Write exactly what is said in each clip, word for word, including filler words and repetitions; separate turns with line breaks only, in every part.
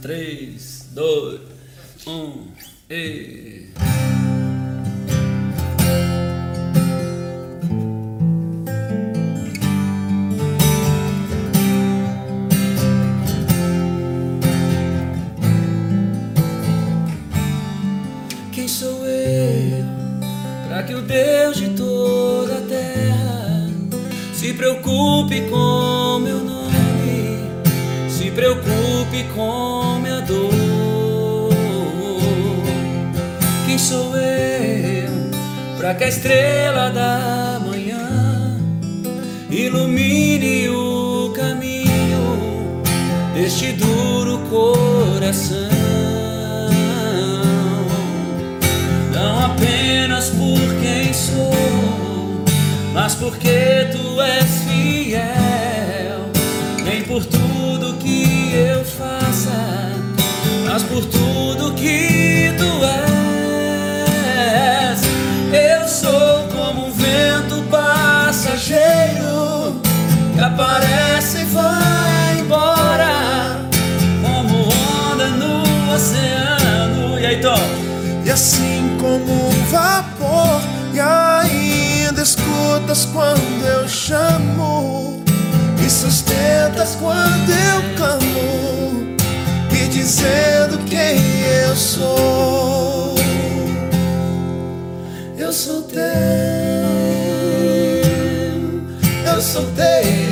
três, dois, um e... Quem sou eu para que o Deus de toda a terra se preocupe com meu nome, se preocupe com minha dor? Quem sou eu para que a estrela da manhã ilumine o caminho deste duro coração? Não apenas por quem sou, mas porque tu és fiel. Nem por tudo que eu faça, mas por tudo que tu és. Eu sou como um vento passageiro que aparece e vai embora, como onda no oceano. E aí, Tom?
E assim como um vapor, e ainda escutas quando eu chamo, e sustentas quando eu clamo, me dizendo quem eu sou. Eu sou teu, eu sou teu.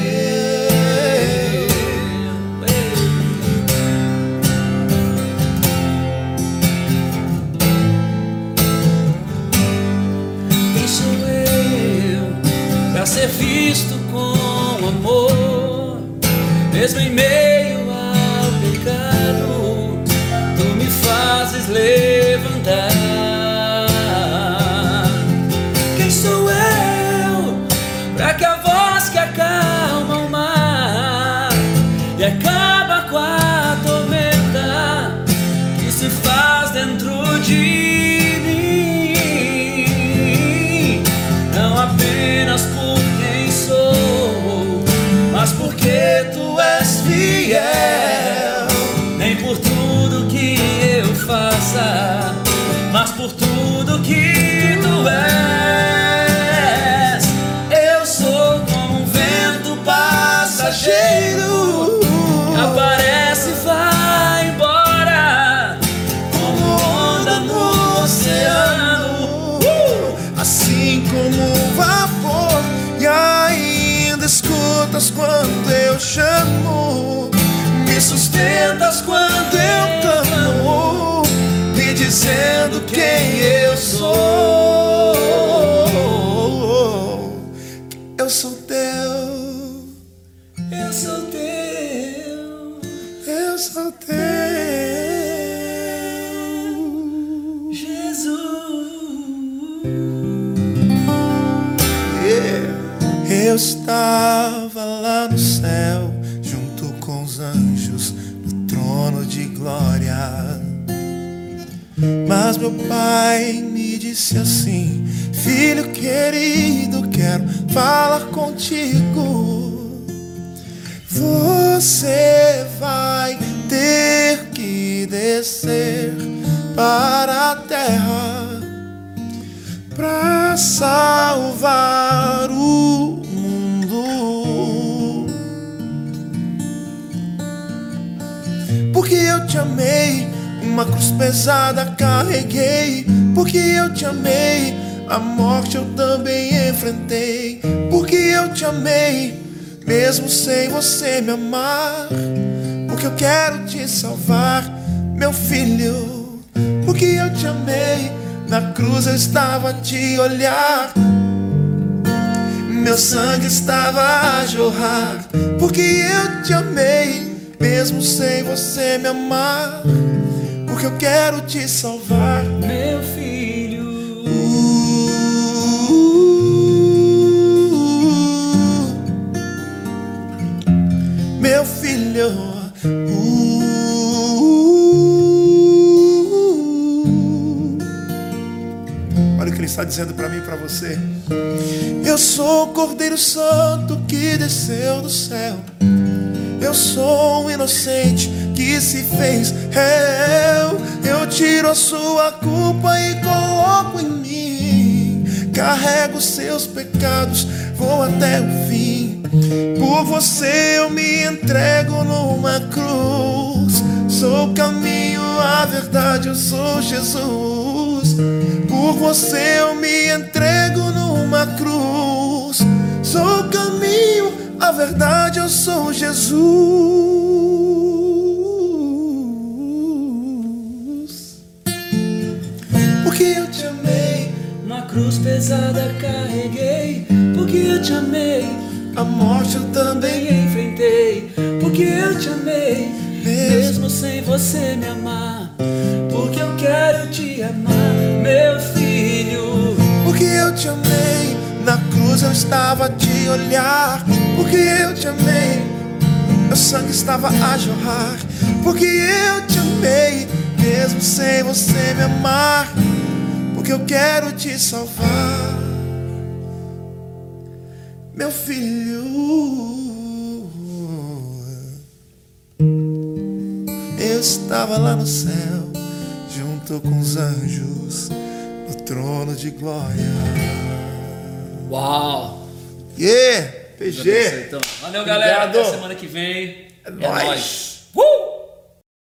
Pra ser visto com amor, mesmo em meio ao pecado, tu me fazes levantar. Quem sou eu pra que a voz que acalma o mar e acaba com a tormenta que se faz dentro de apenas por quem sou, mas porque tu és fiel. Nem por tudo que eu faça, mas por tudo que tu és. Eu sou como um vento passageiro que aparece e vai embora, como onda no oceano. uh! Assim como um vapor, e ainda escutas quando eu chamo, me sustentas quando eu clamo, me dizendo quem eu sou. Eu sou teu, eu sou teu, eu sou teu, Jesus. Eu estava lá no céu, junto com os anjos, no trono de glória. Mas meu pai me disse assim: filho querido, quero falar contigo. Você vai ter que descer para a terra pra salvar o mundo, porque eu te amei, uma cruz pesada carreguei. Porque eu te amei, a morte eu também enfrentei. Porque eu te amei, mesmo sem você me amar. Porque eu quero te salvar, meu filho. Porque eu te amei, na cruz eu estava a te olhar, meu sangue estava a jorrar. Porque eu te amei, mesmo sem você me amar. Porque eu quero te salvar, meu filho. uh, Meu filho. uh, Olha o que ele está dizendo para mim e para você. Eu sou o Cordeiro Santo que desceu do céu. Eu sou um inocente que se fez réu. Eu tiro a sua culpa e coloco em mim. Carrego seus pecados, vou até o fim. Por você eu me entrego numa cruz. Sou o caminho, a verdade, eu sou Jesus. Por você eu me entrego numa cruz. Sou o caminho, a verdade, eu sou Jesus. Porque eu te amei,
uma cruz pesada carreguei. Porque eu te amei,
a morte eu também
também enfrentei. Porque eu te amei, mesmo sem você me amar. Porque eu quero te amar, meu filho.
Porque eu te amei, na cruz eu estava a te olhar. Porque eu te amei, meu sangue estava a jorrar. Porque eu te amei, mesmo sem você me amar. Porque eu quero te salvar, meu filho. Eu estava lá no céu, junto com os anjos, no trono de glória.
Uau!
Yeah! P G!
Valeu, galera.
Obrigado.
Até semana que vem.
É
É
nóis.
nóis.